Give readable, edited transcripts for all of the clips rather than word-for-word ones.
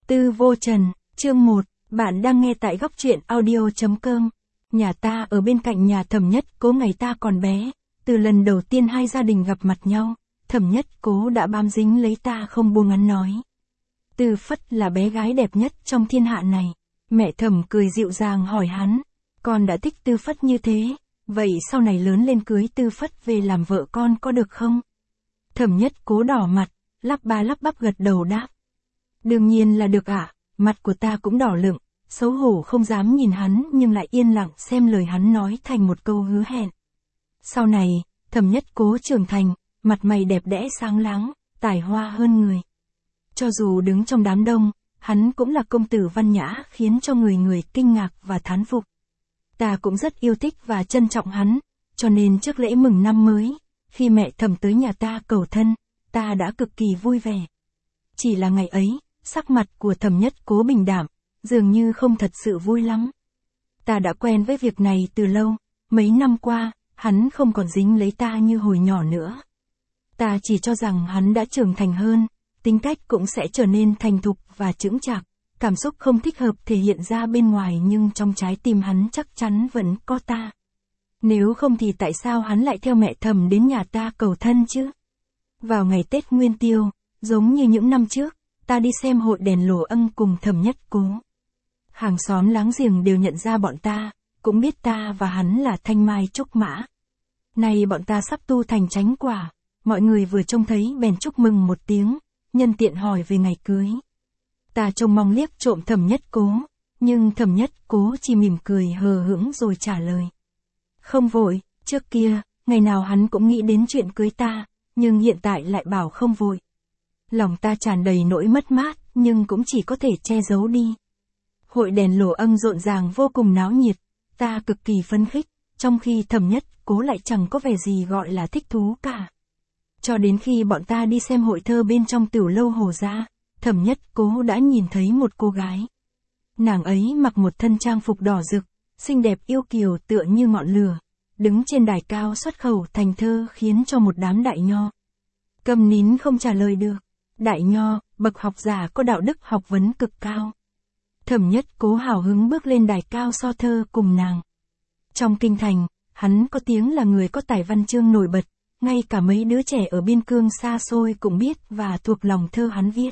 Tư Vô Trần, chương 1, bạn đang nghe tại góc truyện audio.com. Nhà ta ở bên cạnh nhà Thẩm Nhất Cố ngày ta còn bé, từ lần đầu tiên hai gia đình gặp mặt nhau, Thẩm Nhất Cố đã bám dính lấy ta không buông ăn nói. Tư Phất là bé gái đẹp nhất trong thiên hạ này. Mẹ Thẩm cười dịu dàng hỏi hắn, con đã thích Tư Phất như thế, vậy sau này lớn lên cưới Tư Phất về làm vợ con có được không? Thẩm Nhất Cố đỏ mặt, lắp ba lắp bắp gật đầu đáp. Đương nhiên là được ạ, mặt của ta cũng đỏ lựng, xấu hổ không dám nhìn hắn nhưng lại yên lặng xem lời hắn nói thành một câu hứa hẹn. Sau này, Thẩm Nhất Cố trưởng thành, mặt mày đẹp đẽ sáng láng, tài hoa hơn người. Cho dù đứng trong đám đông, hắn cũng là công tử văn nhã khiến cho người người kinh ngạc và thán phục. Ta cũng rất yêu thích và trân trọng hắn, cho nên trước lễ mừng năm mới, khi mẹ Thẩm tới nhà ta cầu thân, ta đã cực kỳ vui vẻ. Chỉ là ngày ấy, sắc mặt của Thẩm Nhất Cố bình đạm, dường như không thật sự vui lắm. Ta đã quen với việc này từ lâu, mấy năm qua, hắn không còn dính lấy ta như hồi nhỏ nữa. Ta chỉ cho rằng hắn đã trưởng thành hơn, tính cách cũng sẽ trở nên thành thục và chững chạc, cảm xúc không thích hợp thể hiện ra bên ngoài nhưng trong trái tim hắn chắc chắn vẫn có ta. Nếu không thì tại sao hắn lại theo mẹ Thẩm đến nhà ta cầu thân chứ? Vào ngày Tết Nguyên Tiêu, giống như những năm trước, ta đi xem hội đèn lồ ân cùng Thẩm Nhất Cố. Hàng xóm láng giềng đều nhận ra bọn ta, cũng biết ta và hắn là thanh mai trúc mã. Nay bọn ta sắp tu thành chánh quả, mọi người vừa trông thấy bèn chúc mừng một tiếng, nhân tiện hỏi về ngày cưới. Ta trông mong liếc trộm Thẩm Nhất Cố, nhưng Thẩm Nhất Cố chỉ mỉm cười hờ hững rồi trả lời. Không vội, trước kia, ngày nào hắn cũng nghĩ đến chuyện cưới ta, nhưng hiện tại lại bảo không vội. Lòng ta tràn đầy nỗi mất mát, nhưng cũng chỉ có thể che giấu đi. Hội đèn lồ ân rộn ràng vô cùng náo nhiệt, ta cực kỳ phấn khích, trong khi Thẩm Nhất Cố lại chẳng có vẻ gì gọi là thích thú cả. Cho đến khi bọn ta đi xem hội thơ bên trong Tửu Lâu Hồ Gia, Thẩm Nhất Cố đã nhìn thấy một cô gái. Nàng ấy mặc một thân trang phục đỏ rực, xinh đẹp yêu kiều tựa như ngọn lửa, đứng trên đài cao xuất khẩu thành thơ khiến cho một đám đại nho câm nín không trả lời được. Đại nho, bậc học giả có đạo đức học vấn cực cao. Thẩm Nhất Cố hào hứng bước lên đài cao so thơ cùng nàng. Trong kinh thành, hắn có tiếng là người có tài văn chương nổi bật, ngay cả mấy đứa trẻ ở biên cương xa xôi cũng biết và thuộc lòng thơ hắn viết.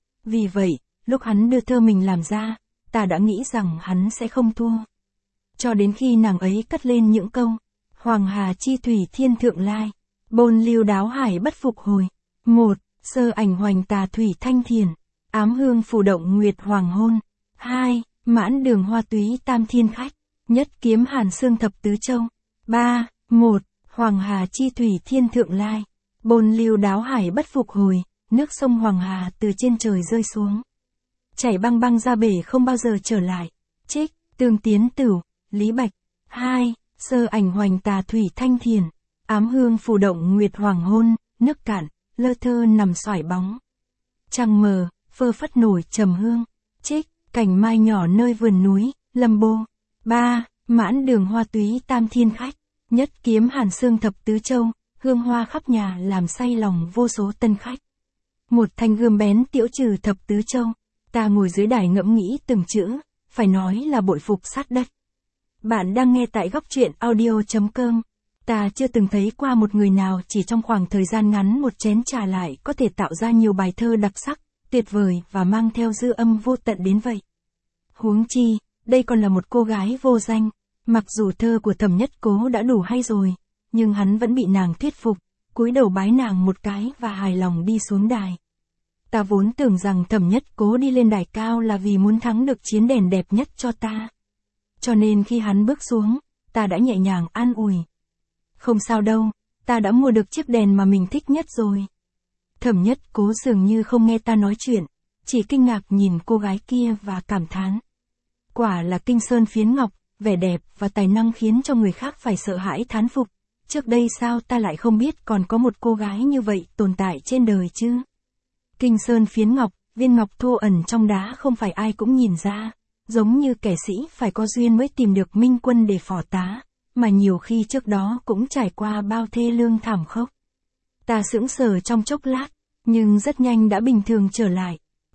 Vì vậy, lúc hắn đưa thơ mình làm ra, ta đã nghĩ rằng hắn sẽ không thua. Cho đến khi nàng ấy cất lên những câu, Hoàng hà chi thủy thiên thượng lai, bôn lưu đáo hải bất phục hồi. 1. Sơ ảnh hoành tà thủy thanh thiền, ám hương phủ động nguyệt hoàng hôn. 2. Mãn đường hoa túy tam thiên khách, nhất kiếm hàn xương thập tứ châu. 3. 1. Hoàng hà chi thủy thiên thượng lai, bôn lưu đáo hải bất phục hồi, nước sông Hoàng Hà từ trên trời rơi xuống, chảy băng băng ra bể không bao giờ trở lại. Trích, Tương Tiến Tửu, Lý Bạch. 2. Sơ ảnh hoành tà thủy thanh thiền, ám hương phủ động nguyệt hoàng hôn, nước cạn, lơ thơ nằm xoải bóng. Trăng mờ, phơ phất nổi trầm hương. Trích, Cành mai nhỏ nơi vườn núi, Lâm Bô. 3. Mãn đường hoa túy tam thiên khách, nhất kiếm hàn xương thập tứ châu, hương hoa khắp nhà làm say lòng vô số tân khách. Một thanh gươm bén tiễu trừ thập tứ châu. Ta ngồi dưới đài ngẫm nghĩ từng chữ, phải nói là bội phục sát đất. Bạn đang nghe tại góc truyện audio.com. Ta chưa từng thấy qua một người nào chỉ trong khoảng thời gian ngắn một chén trà lại có thể tạo ra nhiều bài thơ đặc sắc, tuyệt vời và mang theo dư âm vô tận đến vậy. Huống chi, đây còn là một cô gái vô danh. Mặc dù thơ của Thẩm Nhất Cố đã đủ hay rồi, nhưng hắn vẫn bị nàng thuyết phục, cúi đầu bái nàng một cái và hài lòng đi xuống đài. Ta vốn tưởng rằng Thẩm Nhất Cố đi lên đài cao là vì muốn thắng được chiến đèn đẹp nhất cho ta. Cho nên khi hắn bước xuống, ta đã nhẹ nhàng an ủi. Không sao đâu, ta đã mua được chiếc đèn mà mình thích nhất rồi. Thẩm Nhất Cố dường như không nghe ta nói chuyện, chỉ kinh ngạc nhìn cô gái kia và cảm thán. Quả là kinh sơn phiến ngọc, vẻ đẹp và tài năng khiến cho người khác phải sợ hãi thán phục. Trước đây sao ta lại không biết còn có một cô gái như vậy tồn tại trên đời chứ? Kinh sơn phiến ngọc, viên ngọc thô ẩn trong đá không phải ai cũng nhìn ra, giống như kẻ sĩ phải có duyên mới tìm được minh quân để phò tá, mà nhiều khi trước đó cũng trải qua bao thê lương thảm khốc. Ta sững sờ trong chốc lát, nhưng rất nhanh đã bình thường trở lại.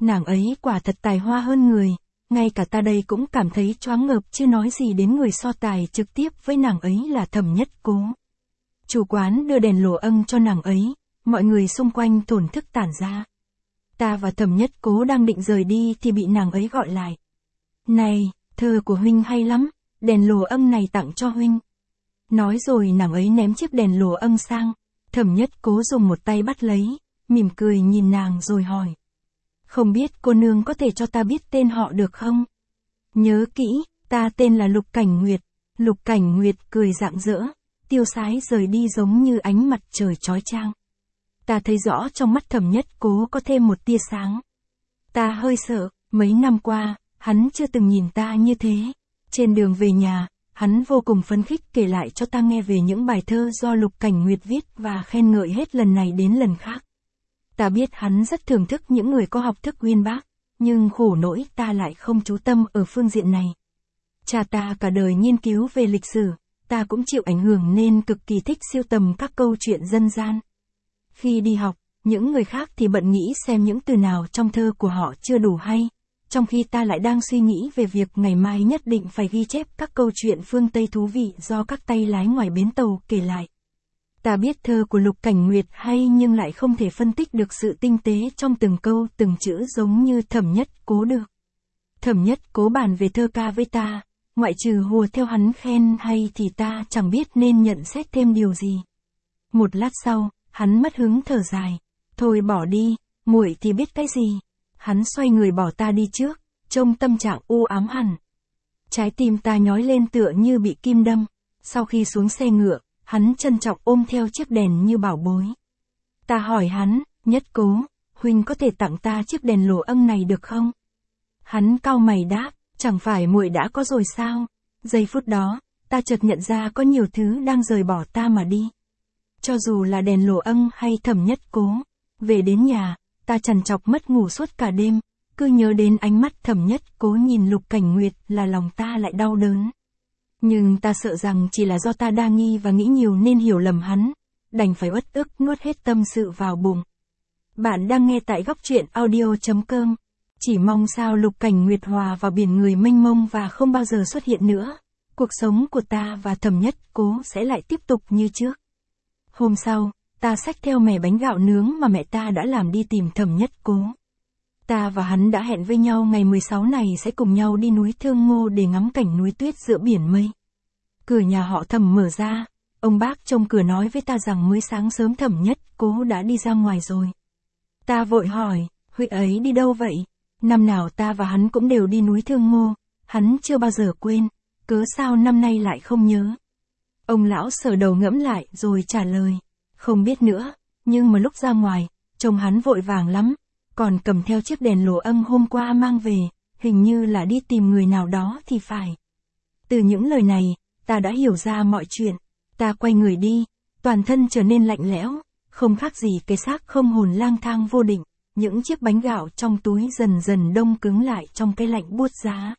Nàng ấy quả thật tài hoa hơn người, ngay cả ta đây cũng cảm thấy choáng ngợp chứ nói gì đến người so tài trực tiếp với nàng ấy là Thẩm Nhất Cố. Chủ quán đưa đèn lồ ân cho nàng ấy, mọi người xung quanh thổn thức tản ra. Ta và Thẩm Nhất Cố đang định rời đi thì bị nàng ấy gọi lại. Này, thơ của huynh hay lắm, đèn lồ ân này tặng cho huynh. Nói rồi nàng ấy ném chiếc đèn lồ ân sang, Thẩm Nhất Cố dùng một tay bắt lấy, mỉm cười nhìn nàng rồi hỏi. Không biết cô nương có thể cho ta biết tên họ được không? Nhớ kỹ, ta tên là Lục Cảnh Nguyệt. Lục Cảnh Nguyệt cười rạng rỡ, tiêu sái rời đi giống như ánh mặt trời chói chang. Ta thấy rõ trong mắt Thẩm Nhất Cố có thêm một tia sáng. Ta hơi sợ, mấy năm qua, hắn chưa từng nhìn ta như thế. Trên đường về nhà, hắn vô cùng phấn khích kể lại cho ta nghe về những bài thơ do Lục Cảnh Nguyệt viết và khen ngợi hết lần này đến lần khác. Ta biết hắn rất thưởng thức những người có học thức uyên bác, nhưng khổ nỗi ta lại không chú tâm ở phương diện này. Cha ta cả đời nghiên cứu về lịch sử, ta cũng chịu ảnh hưởng nên cực kỳ thích sưu tầm các câu chuyện dân gian. Khi đi học, những người khác thì bận nghĩ xem những từ nào trong thơ của họ chưa đủ hay, trong khi ta lại đang suy nghĩ về việc ngày mai nhất định phải ghi chép các câu chuyện phương Tây thú vị do các tay lái ngoài bến tàu kể lại. Ta biết thơ của Lục Cảnh Nguyệt hay nhưng lại không thể phân tích được sự tinh tế trong từng câu từng chữ giống như Thẩm Nhất Cố được. Thẩm Nhất Cố bàn về thơ ca với ta, ngoại trừ hùa theo hắn khen hay thì ta chẳng biết nên nhận xét thêm điều gì. Một lát sau, hắn mất hứng thở dài. Thôi bỏ đi, muội thì biết cái gì. Hắn xoay người bỏ ta đi trước, trông tâm trạng u ám hẳn. Trái tim ta nhói lên tựa như bị kim đâm. Sau khi xuống xe ngựa, hắn trân trọng ôm theo chiếc đèn như bảo bối. Ta hỏi hắn, Nhất Cố, huynh có thể tặng ta chiếc đèn lồ ân này được không? Hắn cau mày đáp, chẳng phải muội đã có rồi sao? Giây phút đó, ta chợt nhận ra có nhiều thứ đang rời bỏ ta mà đi. Cho dù là đèn lồ ân hay Thẩm Nhất Cố, về đến nhà, ta trằn trọc mất ngủ suốt cả đêm, cứ nhớ đến ánh mắt Thẩm Nhất Cố nhìn Lục Cảnh Nguyệt là lòng ta lại đau đớn. Nhưng ta sợ rằng chỉ là do ta đa nghi và nghĩ nhiều nên hiểu lầm hắn, đành phải uất ức nuốt hết tâm sự vào bụng. Bạn đang nghe tại góc truyện audio.com. Chỉ mong sao Lục Cảnh Nguyệt hòa vào biển người mênh mông và không bao giờ xuất hiện nữa. Cuộc sống của ta và Thẩm Nhất Cố sẽ lại tiếp tục như trước. Hôm sau, ta xách theo mẻ bánh gạo nướng mà mẹ ta đã làm đi tìm Thẩm Nhất Cố. Ta và hắn đã hẹn với nhau ngày 16 này sẽ cùng nhau đi núi Thương Ngô để ngắm cảnh núi tuyết giữa biển mây. Cửa nhà họ Thẩm mở ra, ông bác trông cửa nói với ta rằng mới sáng sớm Thẩm Nhất Cố đã đi ra ngoài rồi. Ta vội hỏi, Huy ấy đi đâu vậy? Năm nào ta và hắn cũng đều đi núi Thương Ngô, hắn chưa bao giờ quên, cớ sao năm nay lại không nhớ? Ông lão sờ đầu ngẫm lại rồi trả lời, không biết nữa, nhưng mà lúc ra ngoài, trông hắn vội vàng lắm, còn cầm theo chiếc đèn lồ ân hôm qua mang về, hình như là đi tìm người nào đó thì phải. Từ những lời này, ta đã hiểu ra mọi chuyện, ta quay người đi, toàn thân trở nên lạnh lẽo, không khác gì cái xác không hồn lang thang vô định, những chiếc bánh gạo trong túi dần dần đông cứng lại trong cái lạnh buốt giá.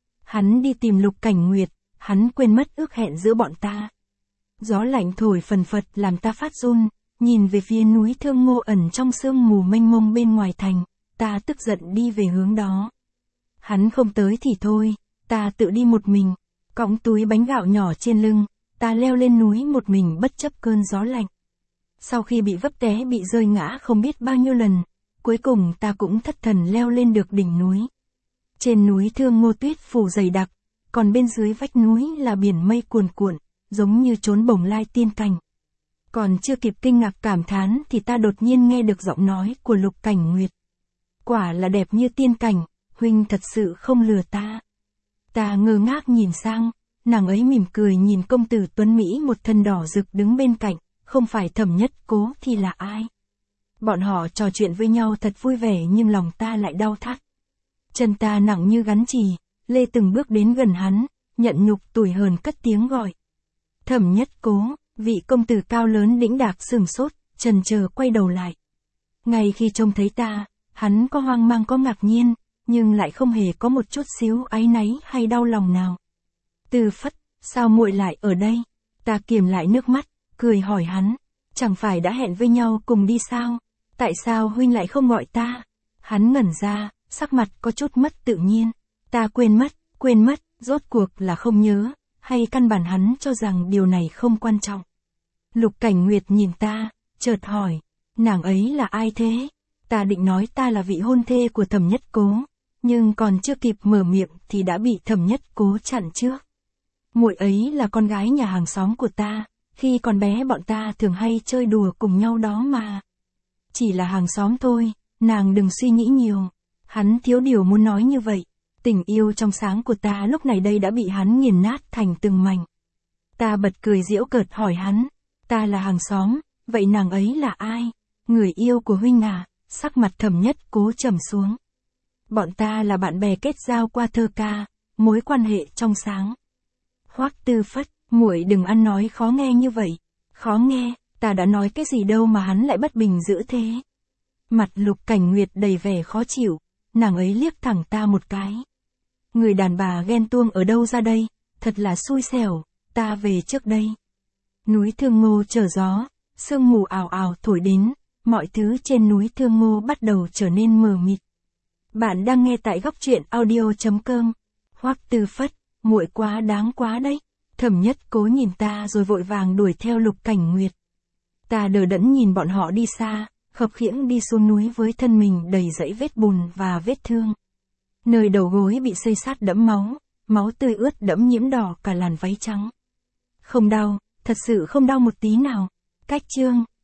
Hắn đi tìm Lục Cảnh Nguyệt, hắn quên mất ước hẹn giữa bọn ta. Gió lạnh thổi phần phật làm ta phát run, nhìn về phía núi Thương Ngô ẩn trong sương mù mênh mông bên ngoài thành, ta tức giận đi về hướng đó. Hắn không tới thì thôi, ta tự đi một mình, cõng túi bánh gạo nhỏ trên lưng, ta leo lên núi một mình bất chấp cơn gió lạnh. Sau khi bị vấp té bị rơi ngã không biết bao nhiêu lần, cuối cùng ta cũng thất thần leo lên được đỉnh núi. Trên núi Thương Ngô tuyết phủ dày đặc, còn bên dưới vách núi là biển mây cuồn cuộn, giống như chốn bồng lai tiên cảnh. Còn chưa kịp kinh ngạc cảm thán thì ta đột nhiên nghe được giọng nói của Lục Cảnh Nguyệt. Quả là đẹp như tiên cảnh, huynh thật sự không lừa ta. Ta ngơ ngác nhìn sang, nàng ấy mỉm cười nhìn công tử tuấn Mỹ một thân đỏ rực đứng bên cạnh, không phải Thẩm Nhất Cố thì là ai? Bọn họ trò chuyện với nhau thật vui vẻ nhưng lòng ta lại đau thắt. Chân ta nặng như gắn chì, lê từng bước đến gần hắn, nhận nhục tủi hờn cất tiếng gọi. Thẩm Nhất Cố, vị công tử cao lớn đĩnh đạc sửng sốt, chần chờ quay đầu lại. Ngay khi trông thấy ta, hắn có hoang mang có ngạc nhiên, nhưng lại không hề có một chút xíu áy náy hay đau lòng nào. Từ Phất, sao muội lại ở đây? Ta kiềm lại nước mắt, cười hỏi hắn, chẳng phải đã hẹn với nhau cùng đi sao? Tại sao huynh lại không gọi ta? Hắn ngẩn ra, sắc mặt có chút mất tự nhiên. Ta quên mất, rốt cuộc là không nhớ, hay căn bản hắn cho rằng điều này không quan trọng. Lục Cảnh Nguyệt nhìn ta, chợt hỏi, nàng ấy là ai thế? Ta định nói ta là vị hôn thê của Thẩm Nhất Cố, nhưng còn chưa kịp mở miệng thì đã bị Thẩm Nhất Cố chặn trước. Muội ấy là con gái nhà hàng xóm của ta, khi còn bé bọn ta thường hay chơi đùa cùng nhau đó mà. Chỉ là hàng xóm thôi, nàng đừng suy nghĩ nhiều. Hắn thiếu điều muốn nói như vậy. Tình yêu trong sáng của ta lúc này đây đã bị hắn nghiền nát thành từng mảnh. Ta bật cười giễu cợt hỏi hắn, ta là hàng xóm, vậy nàng ấy là ai? Người yêu của huynh à? Sắc mặt Thẩm Nhất Cố trầm xuống. Bọn ta là bạn bè kết giao qua thơ ca, mối quan hệ trong sáng. Hoắc Tư Phất, muội đừng ăn nói khó nghe như vậy. Khó nghe, ta đã nói cái gì đâu mà hắn lại bất bình dữ thế. Mặt Lục Cảnh Nguyệt đầy vẻ khó chịu, nàng ấy liếc thẳng ta một cái. Người đàn bà ghen tuông ở đâu ra đây, thật là xui xẻo, ta về trước đây. Núi Thương Ngô trở gió, sương mù ảo ảo thổi đến, mọi thứ trên núi Thương Ngô bắt đầu trở nên mờ mịt. Bạn đang nghe tại góc truyện audio.com. Hoắc Tư Phất, muội quá đáng quá đấy. Thẩm Nhất Cố nhìn ta rồi vội vàng đuổi theo Lục Cảnh Nguyệt. Ta đờ đẫn nhìn bọn họ đi xa, khập khiễng đi xuống núi với thân mình đầy dẫy vết bùn và vết thương. Nơi đầu gối bị xây sát đẫm máu, máu tươi ướt đẫm nhiễm đỏ cả làn váy trắng. Không đau, thật sự không đau một tí nào. Cách chương,